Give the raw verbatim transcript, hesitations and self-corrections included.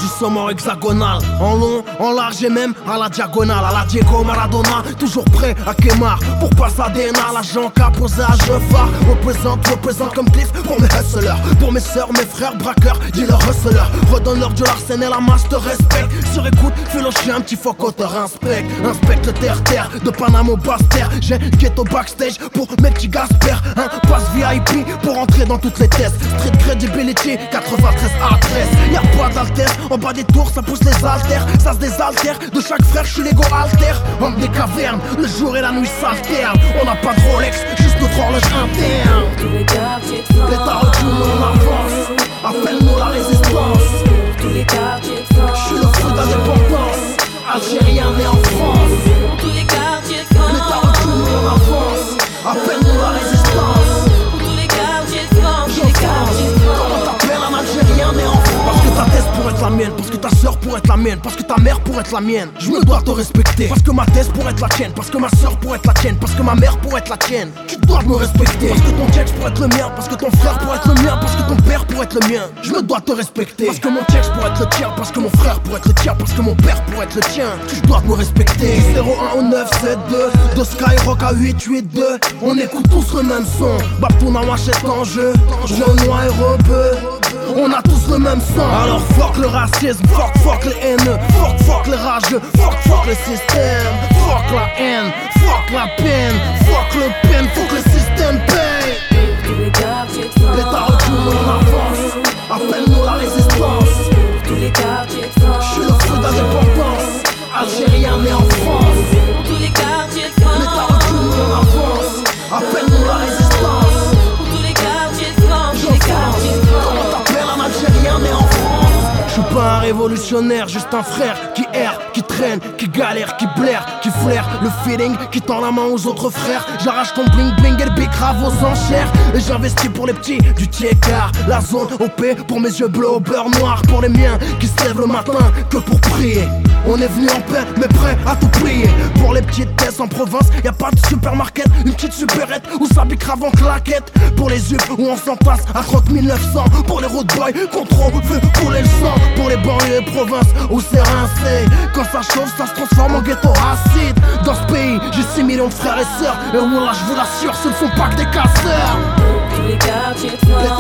du sommet hexagonal. En long, en large et même à la diagonale. À la Diego Maradona, toujours prêt à Kemar. Pour Pasadena, l'agent qu'a posé à jeu phare. Représente, représente comme Cliff pour mes hustlers. Pour mes sœurs, mes frères, braqueurs, dis-leur hustlers. Redonne-leur de l'arsène et la masse te respecte. Sur écoute, fais le chien, petit focoteur, inspecte. Inspecte le terre-terre, de Panama au Basse-Terre. J'ai ghetto backstage pour mes petits Gasper. Un passe V I P pour entrer dans toutes les tests. Street credibility, quatre-vingt-treize à treize. Y'a pas d'altère, en bas des tours ça pousse les haltères. Ça se désaltère, de chaque frère j'suis l'ego alter. Homme des cavernes, le jour et la nuit s'alternent. On n'a pas de Rolex, juste notre horloge interne. L'État recule, on avance. Appelle-nous la résistance. J'suis le feu d'indépendance. Algérien né en France. L'État recule, on avance. Appelle-nous la résistance. Comment t'appelles un Algérien né en France? Parce que ta thèse pourrait être la mienne, parce que ta soeur pourrait être la mienne, parce que ta mère pourrait être la mienne. Je me dois te respecter, parce que ma thèse pourrait être la tienne, parce que ma soeur pourrait être la tienne, parce que ma mère pourrait être la tienne. Tu dois me respecter, parce que ton texte pourrait être le mien, parce que ton frère pourrait être le mien, parce que ton père pourrait être le mien. Je me dois te respecter, parce que mon texte pourrait être le tien, parce que mon frère pourrait être le tien, parce que mon père pourrait être le tien. Tu dois me respecter. Zéro un au neuf sept deux, de Skyrock à huit huit deux. On écoute tous le même son. Baptouna machette en jeu, jaune, noir et rebeu. On a tous le même sang. Alors fuck le racisme, fuck fuck les haineux, fuck fuck les rageux, fuck fuck le système, fuck la haine, fuck la peine, fuck le peine, faut que le système paye. L'État recule, on avance. Appelle-nous la résistance. J'suis le feu d'indépendance. Algérien né en France. L'État recule, on avance. Appelle-nous la résistance. Je suis pas un révolutionnaire, juste un frère qui erre, qui traîne, qui galère, qui blaire, qui flaire le feeling, qui tend la main aux autres frères. J'arrache ton bling bling et le big grave aux enchères. Et j'investis pour les petits du tiers-quart. La zone O P pour mes yeux bleus au beurre noir. Pour les miens qui se lèvent le matin que pour prier. On est venu en paix mais prêt à tout plier. Pour les petites tests en province, y'a pas de supermarket. Une petite supérette où s'habille crave en claquette. Pour les yeux où on s'entasse à trente mille neuf cents. Pour les road boys contre on veut couler le sang. Pour les banlieues et provinces où c'est rincé. Quand ça chauffe ça se transforme en ghetto acide. Dans ce pays j'ai six millions de frères et sœurs. Et voilà je vous l'assure ce ne sont pas que des casseurs. Les